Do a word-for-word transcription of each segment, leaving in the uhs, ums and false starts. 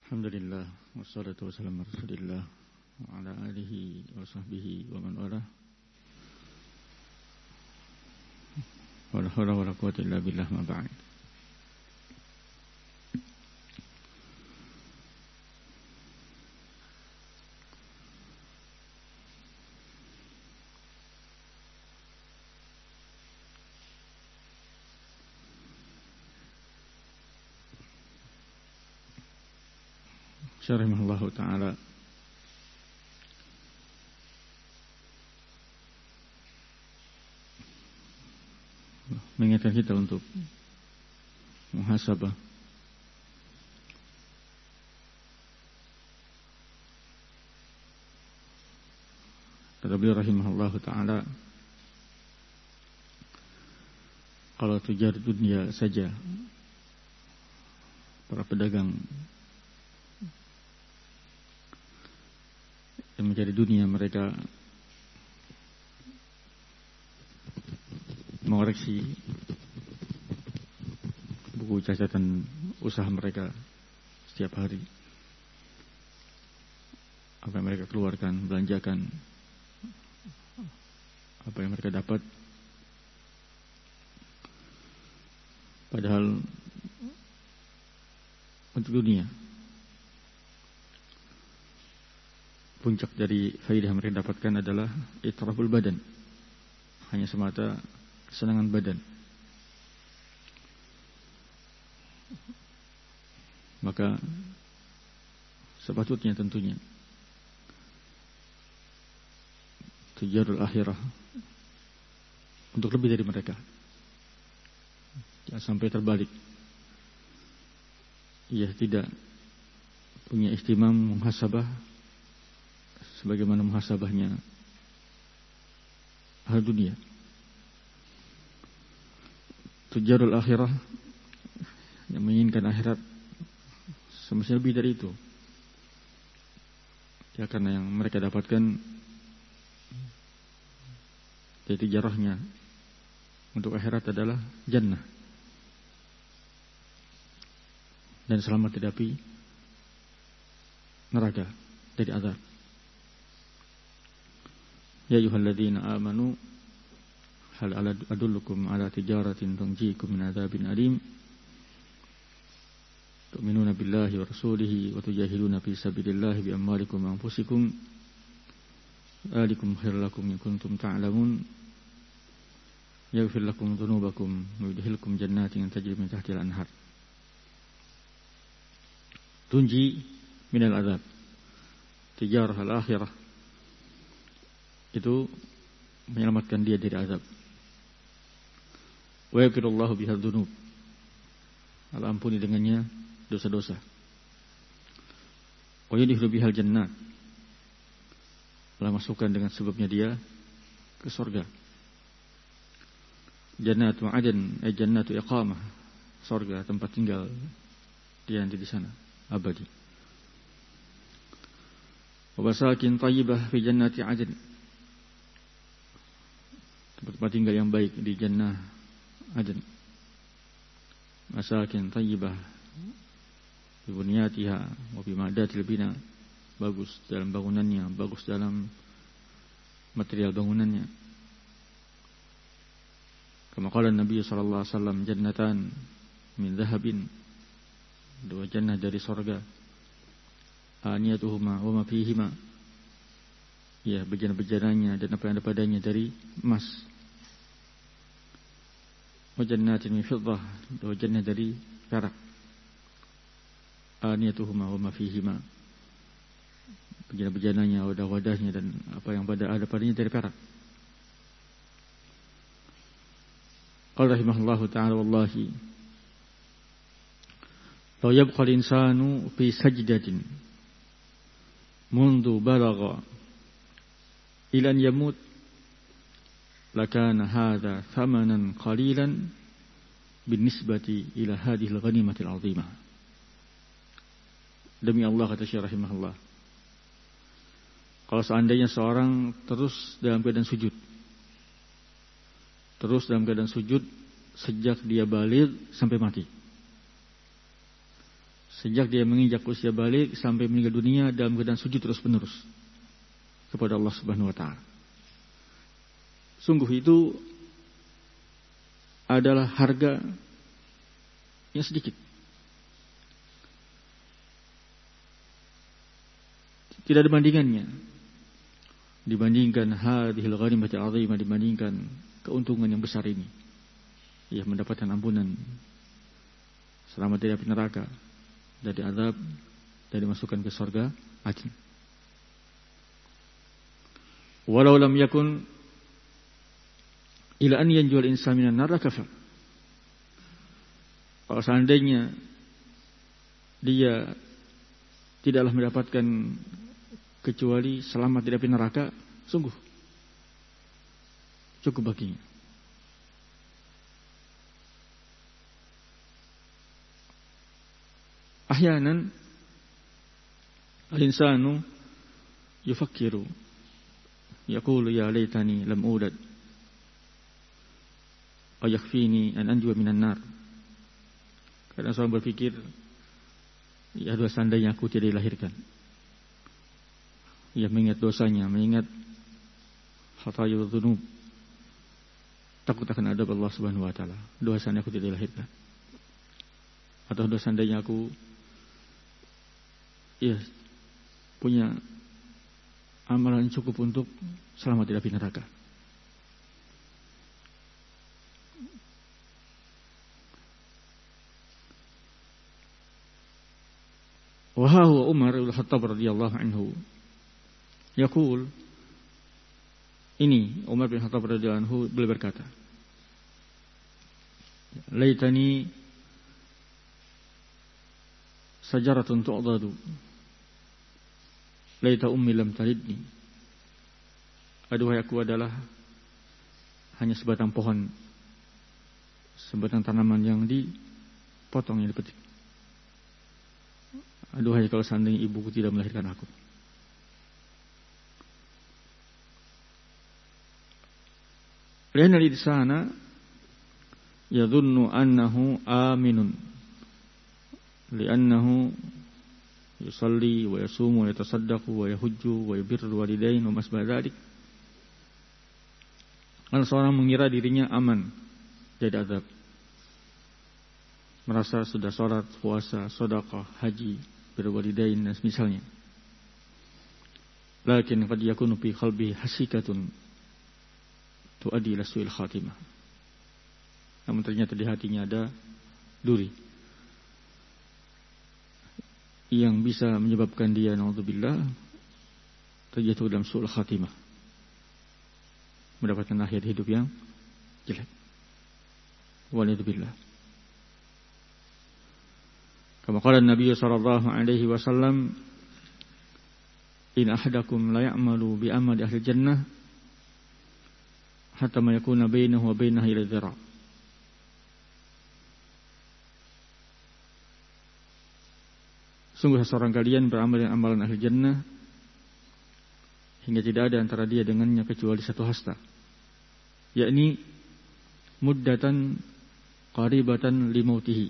Alhamdulillah wassalatu wassalamu ala Rasulillah wa ala alihi wa sahbihi wa man walah. Wala haula wala quwwata illa billah ma ba'd. Rahimahullah ta'ala mengingatkan kita untuk muhasabah kata beliau rahimahullah ta'ala, kalau tujar dunia saja, para pedagang yang mencari dunia, mereka mengoreksi buku catatan usaha mereka setiap hari, apa yang mereka keluarkan, belanjakan, apa yang mereka dapat, padahal untuk dunia. Puncak dari faidah yang mereka dapatkan adalah itraful badan, hanya semata kesenangan badan. Maka sepatutnya tentunya tujarul akhirah untuk lebih dari mereka. Jangan sampai terbalik, ia tidak punya ihtimam muhasabah sebagaimana muhasabahnya hal dunia. Tujarul akhirah yang menginginkan akhirat semestinya lebih dari itu. Ya, karena yang mereka dapatkan dari tijarahnya untuk akhirat adalah jannah dan selamat dari api neraka, dari azab. Ya ayyuhalladzina amanu hal adullukum ala tijaratin tunjikum min adzabin alim tu'minuna billahi wa rasulihi wa tujahiduna fi sabilillahi bi amwalikum wa anfusikum dzalikum khairul lakum in kuntum ta'lamun yaghfir lakum dzunubakum wa yudkhilkum jannatin tajri min tahtiha al-anhar tunji minal adzab. Tijarah al-akhirah itu menyelamatkan dia dari azab. Wa yaghfirullahu biha dzunub, Allah ampuni dengannya dosa-dosa. Wa yudkhilu bihal jannat, Allah masukkan dengan sebabnya dia ke surga. Jannatu adn, ay jannatu iqamah, surga tempat tinggal dia nanti di sana abadi. Wa basakin thayyibah fi jannati adn, tempat tinggal yang baik di jannah adn. Masakin thayyibah bi bunyatiha wa bi ma'datil bina, bagus dalam bangunannya, bagus dalam material bangunannya. Kama qala Nabi sallallahu alaihi wasallam, jannatan min dhahabin, dua jannah dari surga, aniyatuhuma wa ma fihima, ya, bejana-bejananya dan apa yang ada padanya dari emas. Wa jannatin min fiddah, dua jannah dari perak, aniyatuhuma wa ma fihima, bejana-bejananya, wadah-wadahnya dan apa yang pada ada padanya dari perak. Qala rahimahullahu ta'ala, wallahi law yabqa al-insanu fi sajdatin mundu balagha ila an yamut lakana hadha thamanan qalilan binisbati ila hadhihi al-ghanimati al-'azimah. Demi Allah, kata Syekh rahimahullah, kalau seandainya seorang terus dalam keadaan sujud, terus dalam keadaan sujud sejak dia baligh sampai mati, sejak dia menginjak usia balik sampai meninggal dunia dalam keadaan sujud terus menerus kepada Allah Subhanahu wa taala. Sungguh itu adalah harga yang sedikit. Tidak ada bandingannya dibandingkan hadhil ghanimati azimah, dibandingkan keuntungan yang besar ini. Ya, mendapatkan ampunan, selamat dari api neraka, dari azab, dan dimasukkan ke surga Adn. Walau lam yakun ila an yanjul insan minan nar kafar. Kalau seandainya dia tidaklah mendapatkan kecuali selamat dari api neraka, sungguh cukup baginya. Ahyanan al-insanu yufakkiru yaqulu ya laitani lam ulad aw yakfini an anjua minan nar. Kadang seorang berpikir, ya dua seandainya aku tidak dilahirkan. Ia mengingat dosanya, mengingat khataya dzunub, takut akan adab Allah Subhanahu wa taala. Dua seandainya aku tidak dilahirkan. Atau dua seandainya aku ya punya amalan cukup untuk selamat dari api neraka. Wa huwa Umar bin Khattab radhiyallahu anhu yaqul, ini Umar bin Khattab radhiyallahu anhu beliau berkata, laitani sajaratun tu'dadu laita ummi lam talidni. Aduhai aku adalah hanya sebatang pohon, sebatang tanaman yang dipotong, yang dipetik. Aduhai kalau seandainya ibuku tidak melahirkan aku. Lianna al-insana yadhunnu annahu aminun li'annahu yusalli wa yasumu wa yatasaddaqu wa yahujju wa yubirru walidain wa masbah dzalik. Karena seorang mengira dirinya aman dari azab, merasa sudah salat, puasa, sedekah, haji, birrul walidain dan semisalnya. Lakin qad yakunu fi qalbi hasikatun tuaddi ila su'il khatimah. Namun ternyata di hatinya ada duri yang bisa menyebabkan dia naudzubillah terjatuh dalam su'ul khatimah, mendapatkan akhir hidup yang jelek. Waliyadzubillah. Kama qala Nabi sallallahu alaihi wasallam, in ahadakum la ya'malu bi amali ahli jannah hatta ma yakuna bainahu wa bainaha ila dzira'. Sungguh seorang kalian beramal dengan amalan ahli jannah hingga tidak ada antara dia dengannya kecuali satu hasta, yakni muddatan qaribatan li mautihi,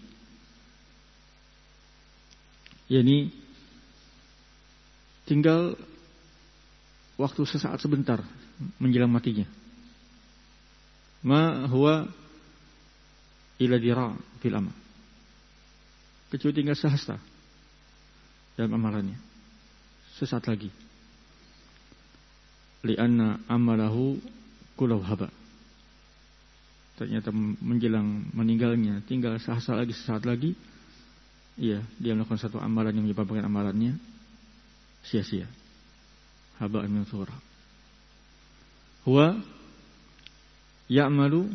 yakni tinggal waktu sesaat sebentar menjelang matinya. Ma huwa ila dira' fil amal, kecuali tinggal sehasta dalam amalannya, sesaat lagi. Lianna amalahu kulau haba, ternyata menjelang meninggalnya tinggal sehasta lagi, sesaat lagi, iya, dia melakukan satu amalan yang menyebabkan amalannya sia-sia, haba min thura. Huwa ya'malu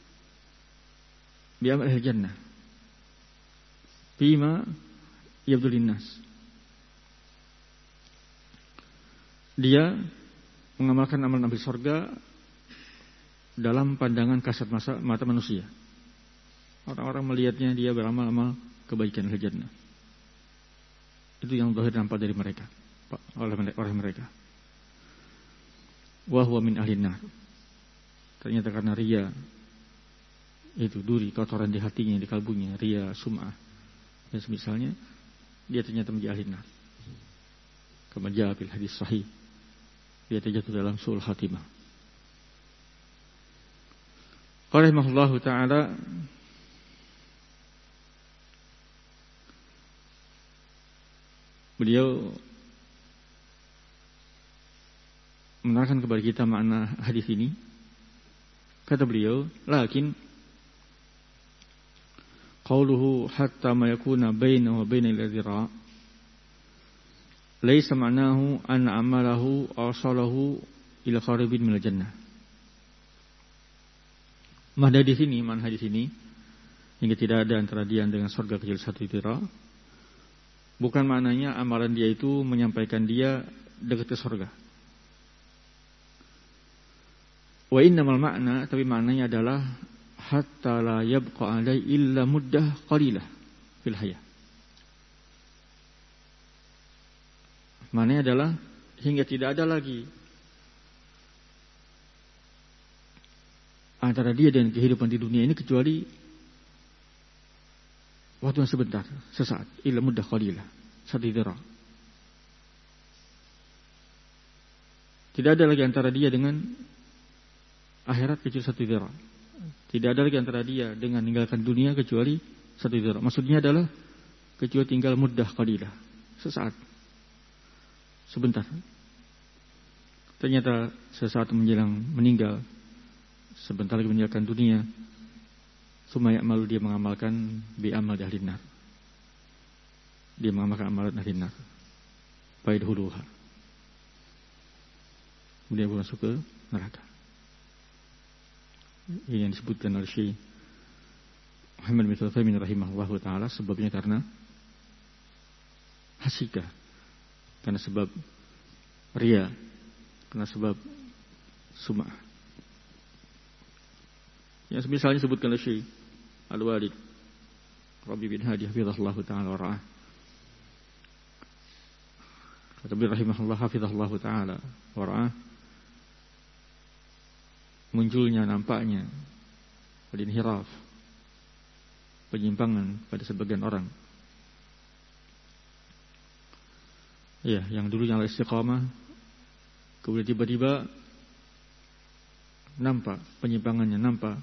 bi amal ahli jannah bima yabdulin nas. Dia mengamalkan amalan ahli surga dalam pandangan kasat mata, mata manusia. Orang-orang melihatnya dia beramal-amal kebaikan ahli jannah. Itu yang zahir nampak dari mereka, oleh oleh mereka. Wa huwa min ahli nar. Ternyata karena ria, itu duri, kotoran di hatinya, di kalbunya, ria, sum'ah dan semisalnya, dia ternyata menjadi ahli nar. Kama jaa fil hadis sahih, dia terjatuh dalam su'ul khatimah. Qala rahimahullahu ta'ala, beliau menerangkan kepada kita makna hadis ini. Kata beliau, lakin qauluhu hatta ma yakuna bainahu wa bainal ladhira laysa ma'nahu anna amalahu arsalahu ila qaribin minal jannah. Makna di sini, makna hadis ini, hingga tidak ada antara dia dengan surga kecil satu dhira, bukan maknanya amalan dia itu menyampaikan dia dekat ke surga. Wa innamal makna, tapi maknanya adalah hatta la yabqa alai illa muddah qalilah fil hayah. Maknanya adalah hingga tidak ada lagi antara dia dan kehidupan di dunia ini kecuali waktu yang sebentar, sesaat, illa muddah qalilah, satu dhira. Tidak ada lagi antara dia dengan akhirat kecuali satu dhira. Tidak ada lagi antara dia dengan meninggalkan dunia kecuali satu dhira. Maksudnya adalah kecuali tinggal muddah qalilah, sesaat, sebentar. Ternyata sesaat menjelang meninggal, sebentar lagi meninggalkan dunia, summa ya'malu, dia mengamalkan bi amal ahli nar. Dia mengamalkan amalan ahli nar. Faidhuluha. Kemudian dia masuk ke neraka. Ini yang disebutkan oleh Syekh Muhammad bin Utsaimin rahimahullahu taala, sebabnya karena hasikah, karena sebab riya, karena sebab sum'ah. Yang misalnya disebutkan oleh Syekh Al-Walid Rabi bin Hadi hafizahullahu taala wa ra'ah. Kata beliau rahimahullah hafizahullahu taala wa ra'ah, munculnya, nampaknya al-inhiraf, penyimpangan pada sebagian orang. Ya, yang dulunya al-istiqamah, kemudian tiba-tiba nampak penyimpangannya, nampak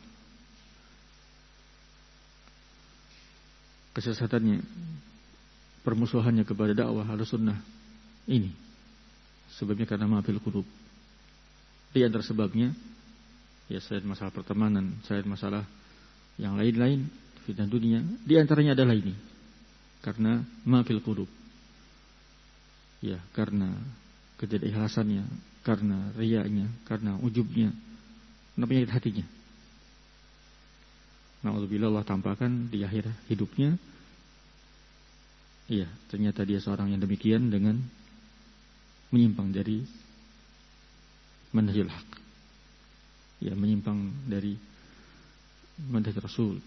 kesesatannya, permusuhannya kepada dakwah Ahlussunnah. Ini sebabnya karena ma'fil qulub. Di antara sebabnya, ya selain masalah pertemanan, selain masalah yang lain-lain, fitnah dunia, di antaranya adalah ini, karena ma'fil qulub. Ya, karena ketidakikhlasannya, karena riyanya, karena ujubnya, karena penyakit hatinya. Na'udzubillah, Allah tampakkan di akhir hidupnya, iya, ternyata dia seorang yang demikian dengan menyimpang dari manhajul haq. Ya, menyimpang dari manhaj Rasul.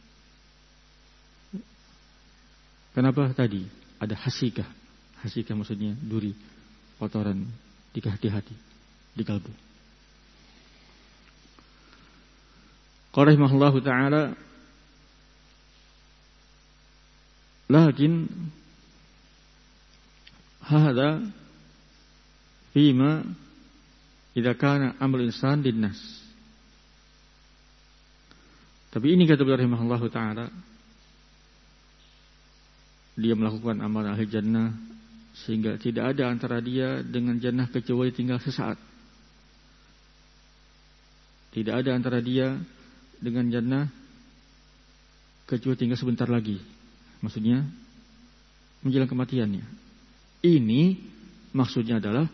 Kenapa tadi ada hasikah? Hasikah maksudnya duri, kotoran di hati-hati, di kalbu. Qala rahimahullahu ta'ala, lakin hadza fima idza kana amrul insan linnas. Tapi ini kata beliau rahimahullahu ta'ala, dia melakukan amal ahli jannah sehingga tidak ada antara dia dengan jannah kecuali tinggal sesaat. Tidak ada antara dia dengan jannah kecuali tinggal sebentar lagi. Maksudnya menjelang kematiannya. Ini maksudnya adalah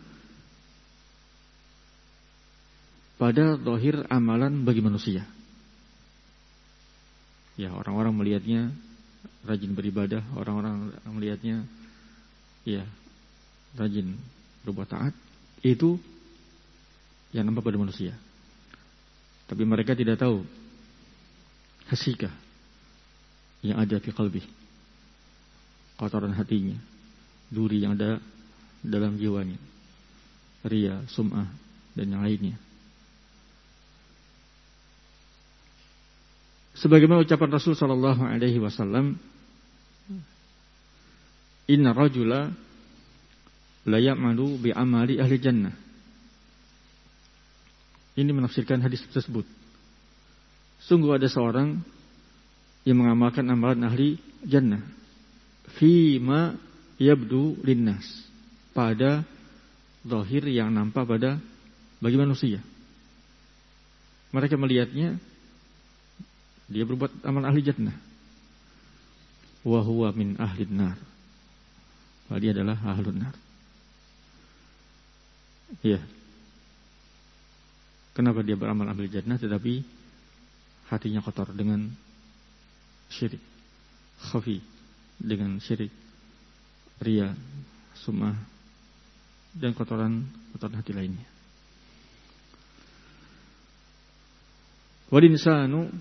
pada zahir amalan bagi manusia. Ya, orang-orang melihatnya rajin beribadah, orang-orang melihatnya ya rajin berbuat taat, itu yang nampak pada manusia. Tapi mereka tidak tahu hasikah yang ada di qalbi, kotoran hatinya, duri yang ada dalam jiwanya, riya, sum'ah dan yang lainnya. Sebagaimana ucapan Rasul sallallahu alaihi wasallam, inna rajula la ya'malu bi amali ahli jannah. Ini menafsirkan hadis tersebut. Sungguh ada seorang yang mengamalkan amalan ahli jannah fima yabdu linnas, pada zahir yang nampak pada bagi manusia. Mereka melihatnya dia berbuat amal ahli jannah. Wa huwa min ahli nar. Dia adalah ahlun nar. Ya. Kenapa dia beramal ahli jannah tetapi hatinya kotor dengan syirik, khafi, dengan syirik, riya, sum'ah, dan kotoran kotoran hati lainnya. Wal insanu,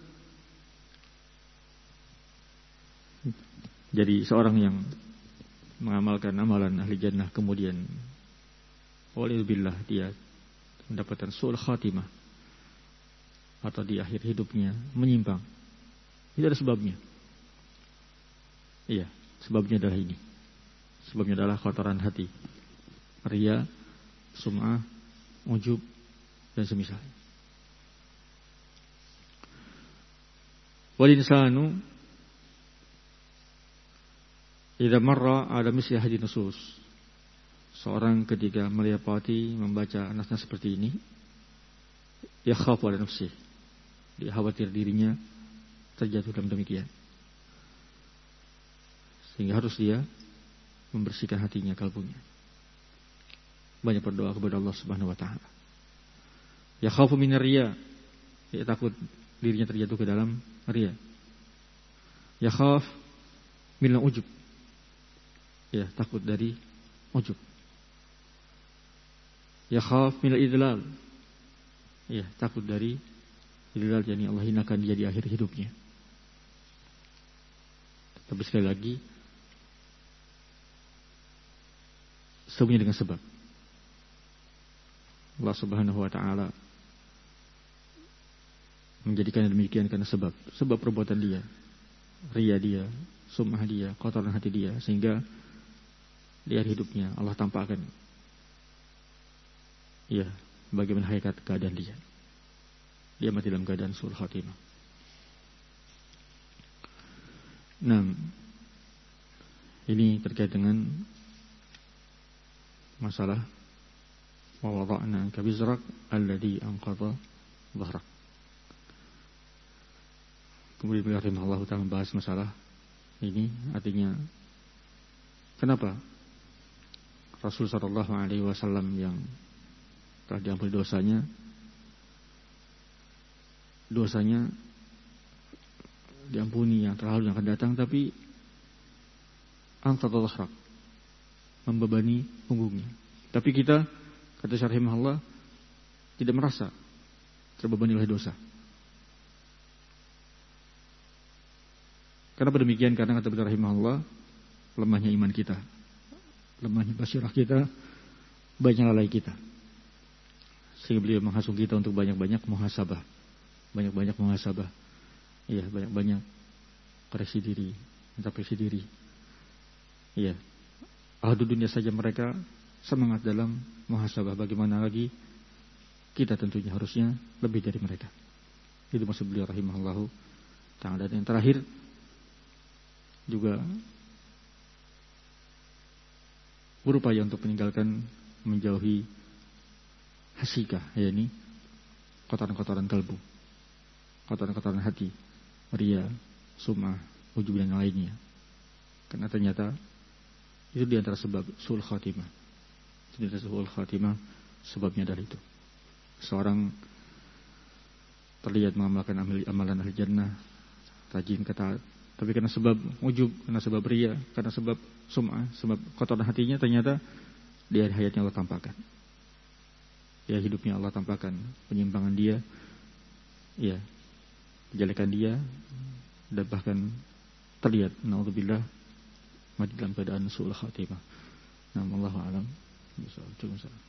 jadi seorang yang mengamalkan amalan ahli jannah kemudian walillah dia mendapatkan su'ul khatimah atau di akhir hidupnya menyimpang. Itu ada sebabnya. Iya, sebabnya adalah ini. Sebabnya adalah kotoran hati, riya, sum'ah, ujub, dan semisalnya. Wal insanu idza marra ala misli hadhihi nusus. Seorang ketika melewati membaca nas-nas seperti ini, ya khafu ala nafsi, dia khawatir dirinya terjatuh dalam demikian. Sehingga harus dia membersihkan hatinya, kalbunya. Banyak berdoa kepada Allah Subhanahu wa taala. Ya khafu min riya, dia takut dirinya terjatuh ke dalam riya. Ya khaf min ujub, ya takut dari ujub. Ya khaf min idlal, ya takut dari idlal, yakni Allah hinakan dia di akhir hidupnya. Tapi sekali lagi, semuanya dengan sebab. Allah Subhanahu wa taala menjadikan demikian karena sebab, sebab perbuatan dia, riya dia, sum'ah dia, kotoran hati dia, sehingga di akhir hidupnya Allah tampakkan ya bagaimana hakikat keadaan dia. Dia mati dalam keadaan su'ul khatimah. Nah, ini terkait dengan masalah wa wada'na ka bizrak alladhi anqadha dhahrak. Kemudian beliau rahimahullah ta'ala membahas masalah ini, artinya kenapa Rasul sallallahu alaihi wasallam yang telah diampuni dosanya dosanya diampuni yang terlalu yang akan datang, tapi anqadha dhahrak, membebani punggungnya. Tapi kita, kata Syarh rahimahullah, tidak merasa terbebani oleh dosa. Kenapa demikian? Karena kata beliau rahimahullah, lemahnya iman kita, lemahnya basirah kita, banyaknya lalai kita. Sehingga beliau menghasung kita untuk banyak-banyak muhasabah, banyak-banyak muhasabah, iya, banyak-banyak koreksi diri, introspeksi diri. Iya, ahli dunia saja mereka semangat dalam muhasabah, bagaimana lagi kita tentunya harusnya lebih dari mereka. Itu maksud beliau rahimahullahu ta'ala. Dan yang terakhir juga berupaya untuk meninggalkan, menjauhi hasikah, yakni kotoran-kotoran kalbu, kotoran-kotoran hati, riya, sum'ah, ujub dan yang lainnya. Karena ternyata itu di antara sebab su'ul khatimah. Itu di antara su'ul khatimah, sebabnya adalah itu. Seorang terlihat mengamalkan amalan ahli jannah, rajin kata, tapi karena sebab ujub, karena sebab riya, karena sebab sum'ah, sebab kotoran hatinya, ternyata di akhir hayatnya Allah tampakkan, di akhir hidupnya Allah tampakkan penyimpangan dia, ya, kejelekan dia, dan bahkan terlihat naudzubillah mati dalam keadaan su'ul khatimah. Nah, wallahu a'lam. Cukup.